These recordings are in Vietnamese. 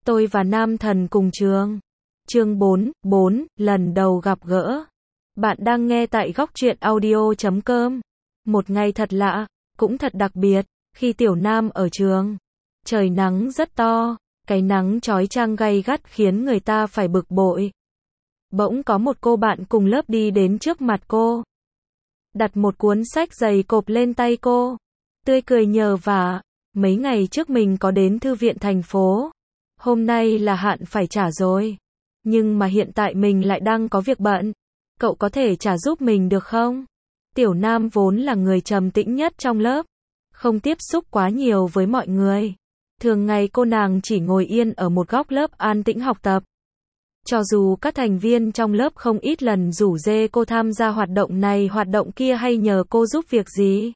Tôi và nam thần cùng trường. Chương 4, lần đầu gặp gỡ. Bạn đang nghe tại góc truyện audio.com. Một ngày thật lạ, cũng thật đặc biệt, khi Tiểu Nam ở trường. Trời nắng rất to, cái nắng chói chang gay gắt khiến người ta phải bực bội. Bỗng có một cô bạn cùng lớp đi đến trước mặt cô. Đặt một cuốn sách dày cộp lên tay cô. Tươi cười nhờ vả, mấy ngày trước mình có đến thư viện thành phố. Hôm nay là hạn phải trả rồi. Nhưng mà hiện tại mình lại đang có việc bận. Cậu có thể trả giúp mình được không? Tiểu Nam vốn là người trầm tĩnh nhất trong lớp. Không tiếp xúc quá nhiều với mọi người. Thường ngày cô nàng chỉ ngồi yên ở một góc lớp an tĩnh học tập. Cho dù các thành viên trong lớp không ít lần rủ rê cô tham gia hoạt động này hoạt động kia hay nhờ cô giúp việc gì,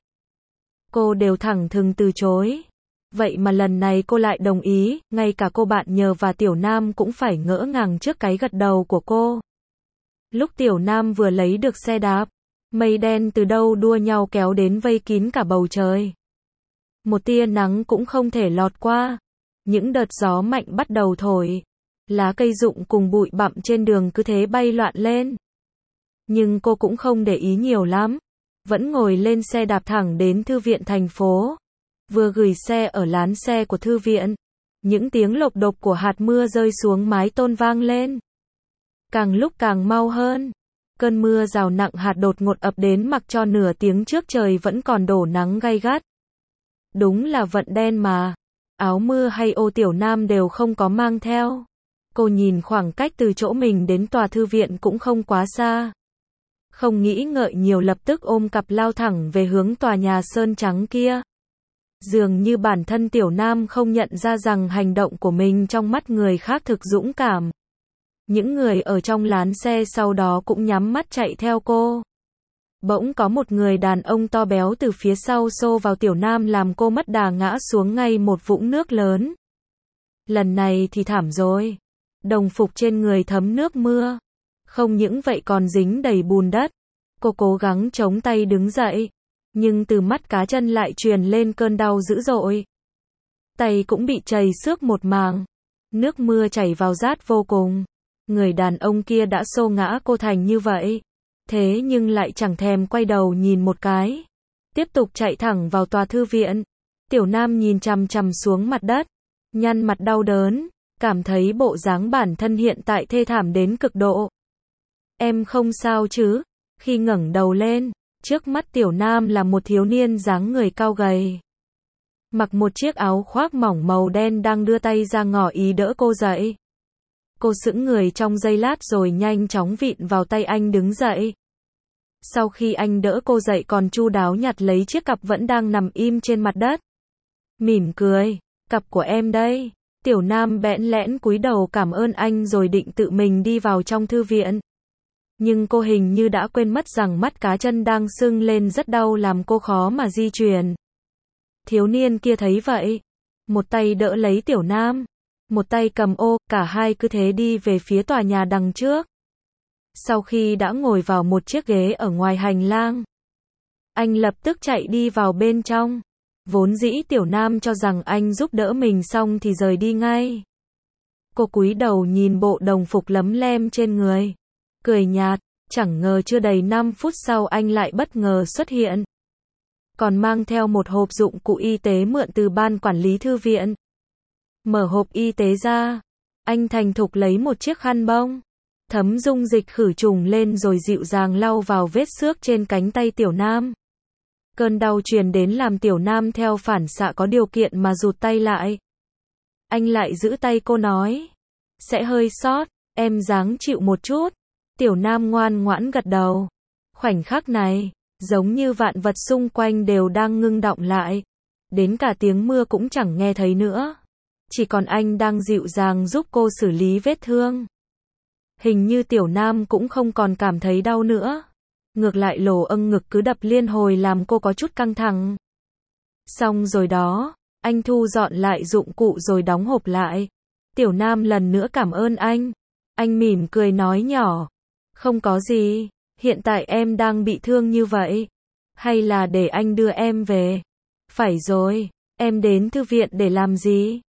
cô đều thẳng thừng từ chối. Vậy mà lần này cô lại đồng ý, ngay cả cô bạn nhờ và Tiểu Nam cũng phải ngỡ ngàng trước cái gật đầu của cô. Lúc Tiểu Nam vừa lấy được xe đạp, mây đen từ đâu đua nhau kéo đến vây kín cả bầu trời. Một tia nắng cũng không thể lọt qua. Những đợt gió mạnh bắt đầu thổi. Lá cây rụng cùng bụi bặm trên đường cứ thế bay loạn lên. Nhưng cô cũng không để ý nhiều lắm. Vẫn ngồi lên xe đạp thẳng đến thư viện thành phố. Vừa gửi xe ở lán xe của thư viện, những tiếng lộc độc của hạt mưa rơi xuống mái tôn vang lên. Càng lúc càng mau hơn. Cơn mưa rào nặng hạt đột ngột ập đến mặc cho nửa tiếng trước trời vẫn còn đổ nắng gay gắt. Đúng là vận đen mà. Áo mưa hay ô Tiểu Nam đều không có mang theo. Cô nhìn khoảng cách từ chỗ mình đến tòa thư viện cũng không quá xa. Không nghĩ ngợi nhiều lập tức ôm cặp lao thẳng về hướng tòa nhà sơn trắng kia. Dường như bản thân Tiểu Nam không nhận ra rằng hành động của mình trong mắt người khác thực dũng cảm. Những người ở trong lán xe sau đó cũng nhắm mắt chạy theo cô. Bỗng có một người đàn ông to béo từ phía sau xô vào Tiểu Nam làm cô mất đà ngã xuống ngay một vũng nước lớn. Lần này thì thảm rồi. Đồng phục trên người thấm nước mưa. Không những vậy còn dính đầy bùn đất. Cô cố gắng chống tay đứng dậy. Nhưng từ mắt cá chân lại truyền lên cơn đau dữ dội. Tay cũng bị trầy xước một mảng. Nước mưa chảy vào rát vô cùng. Người đàn ông kia đã xô ngã cô thành như vậy. Thế nhưng lại chẳng thèm quay đầu nhìn một cái. Tiếp tục chạy thẳng vào tòa thư viện. Tiểu Nam nhìn chằm chằm xuống mặt đất. Nhăn mặt đau đớn. Cảm thấy bộ dáng bản thân hiện tại thê thảm đến cực độ. Em không sao chứ? Khi ngẩng đầu lên, trước mắt Tiểu Nam là một thiếu niên dáng người cao gầy. Mặc một chiếc áo khoác mỏng màu đen đang đưa tay ra ngỏ ý đỡ cô dậy. Cô sững người trong giây lát rồi nhanh chóng vịn vào tay anh đứng dậy. Sau khi anh đỡ cô dậy còn chu đáo nhặt lấy chiếc cặp vẫn đang nằm im trên mặt đất. Mỉm cười, cặp của em đây. Tiểu Nam bẽn lẽn cúi đầu cảm ơn anh rồi định tự mình đi vào trong thư viện. Nhưng cô hình như đã quên mất rằng mắt cá chân đang sưng lên rất đau làm cô khó mà di chuyển. Thiếu niên kia thấy vậy. Một tay đỡ lấy Tiểu Nam. Một tay cầm ô, cả hai cứ thế đi về phía tòa nhà đằng trước. Sau khi đã ngồi vào một chiếc ghế ở ngoài hành lang, anh lập tức chạy đi vào bên trong. Vốn dĩ Tiểu Nam cho rằng anh giúp đỡ mình xong thì rời đi ngay. Cô cúi đầu nhìn bộ đồng phục lấm lem trên người. Cười nhạt, chẳng ngờ chưa đầy 5 phút sau anh lại bất ngờ xuất hiện. Còn mang theo một hộp dụng cụ y tế mượn từ ban quản lý thư viện. Mở hộp y tế ra, anh thành thục lấy một chiếc khăn bông. Thấm dung dịch khử trùng lên rồi dịu dàng lau vào vết xước trên cánh tay Tiểu Nam. Cơn đau truyền đến làm Tiểu Nam theo phản xạ có điều kiện mà rụt tay lại. Anh lại giữ tay cô nói. Sẽ hơi sót, em ráng chịu một chút. Tiểu Nam ngoan ngoãn gật đầu. Khoảnh khắc này, giống như vạn vật xung quanh đều đang ngưng đọng lại. Đến cả tiếng mưa cũng chẳng nghe thấy nữa. Chỉ còn anh đang dịu dàng giúp cô xử lý vết thương. Hình như Tiểu Nam cũng không còn cảm thấy đau nữa. Ngược lại lỗ âng ngực cứ đập liên hồi làm cô có chút căng thẳng. Xong rồi đó, anh thu dọn lại dụng cụ rồi đóng hộp lại. Tiểu Nam lần nữa cảm ơn anh. Anh mỉm cười nói nhỏ. Không có gì, hiện tại em đang bị thương như vậy. Hay là để anh đưa em về? Phải rồi, em đến thư viện để làm gì?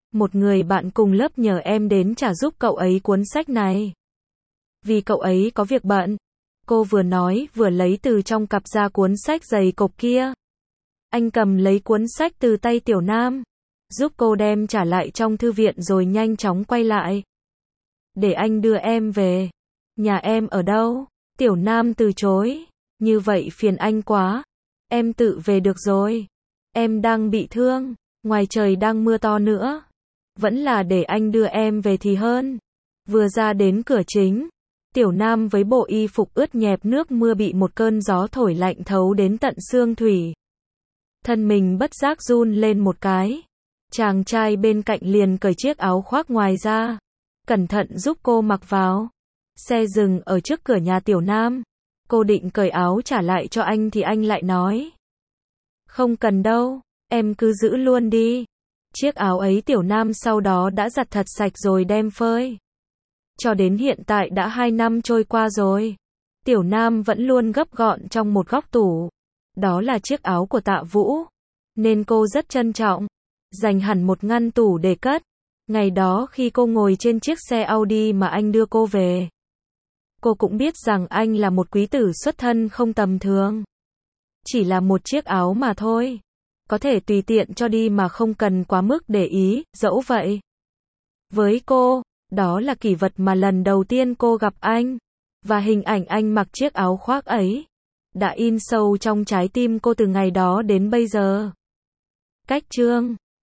Một người bạn cùng lớp nhờ em đến trả giúp cậu ấy cuốn sách này. Vì cậu ấy có việc bận. Cô vừa nói vừa lấy từ trong cặp ra cuốn sách dày cộp kia. Anh cầm lấy cuốn sách từ tay Tiểu Nam, giúp cô đem trả lại trong thư viện rồi nhanh chóng quay lại. Để anh đưa em về. Nhà em ở đâu? Tiểu Nam từ chối. Như vậy phiền anh quá. Em tự về được rồi. Em đang bị thương. Ngoài trời đang mưa to nữa. Vẫn là để anh đưa em về thì hơn. Vừa ra đến cửa chính, Tiểu Nam với bộ y phục ướt nhẹp nước mưa bị một cơn gió thổi lạnh thấu đến tận xương thủy. Thân mình bất giác run lên một cái. Chàng trai bên cạnh liền cởi chiếc áo khoác ngoài ra, cẩn thận giúp cô mặc vào. Xe dừng ở trước cửa nhà Tiểu Nam. Cô định cởi áo trả lại cho anh thì anh lại nói: không cần đâu, em cứ giữ luôn đi. Chiếc áo ấy Tiểu Nam sau đó đã giặt thật sạch rồi đem phơi. Cho đến hiện tại đã 2 năm trôi qua rồi. Tiểu Nam vẫn luôn gấp gọn trong một góc tủ. Đó là chiếc áo của Tạ Vũ. Nên cô rất trân trọng. Dành hẳn một ngăn tủ để cất. Ngày đó khi cô ngồi trên chiếc xe Audi mà anh đưa cô về, cô cũng biết rằng anh là một quý tử xuất thân không tầm thường. Chỉ là một chiếc áo mà thôi. Có thể tùy tiện cho đi mà không cần quá mức để ý, dẫu vậy. Với cô, đó là kỷ vật mà lần đầu tiên cô gặp anh. Và hình ảnh anh mặc chiếc áo khoác ấy đã in sâu trong trái tim cô từ ngày đó đến bây giờ. Cách chương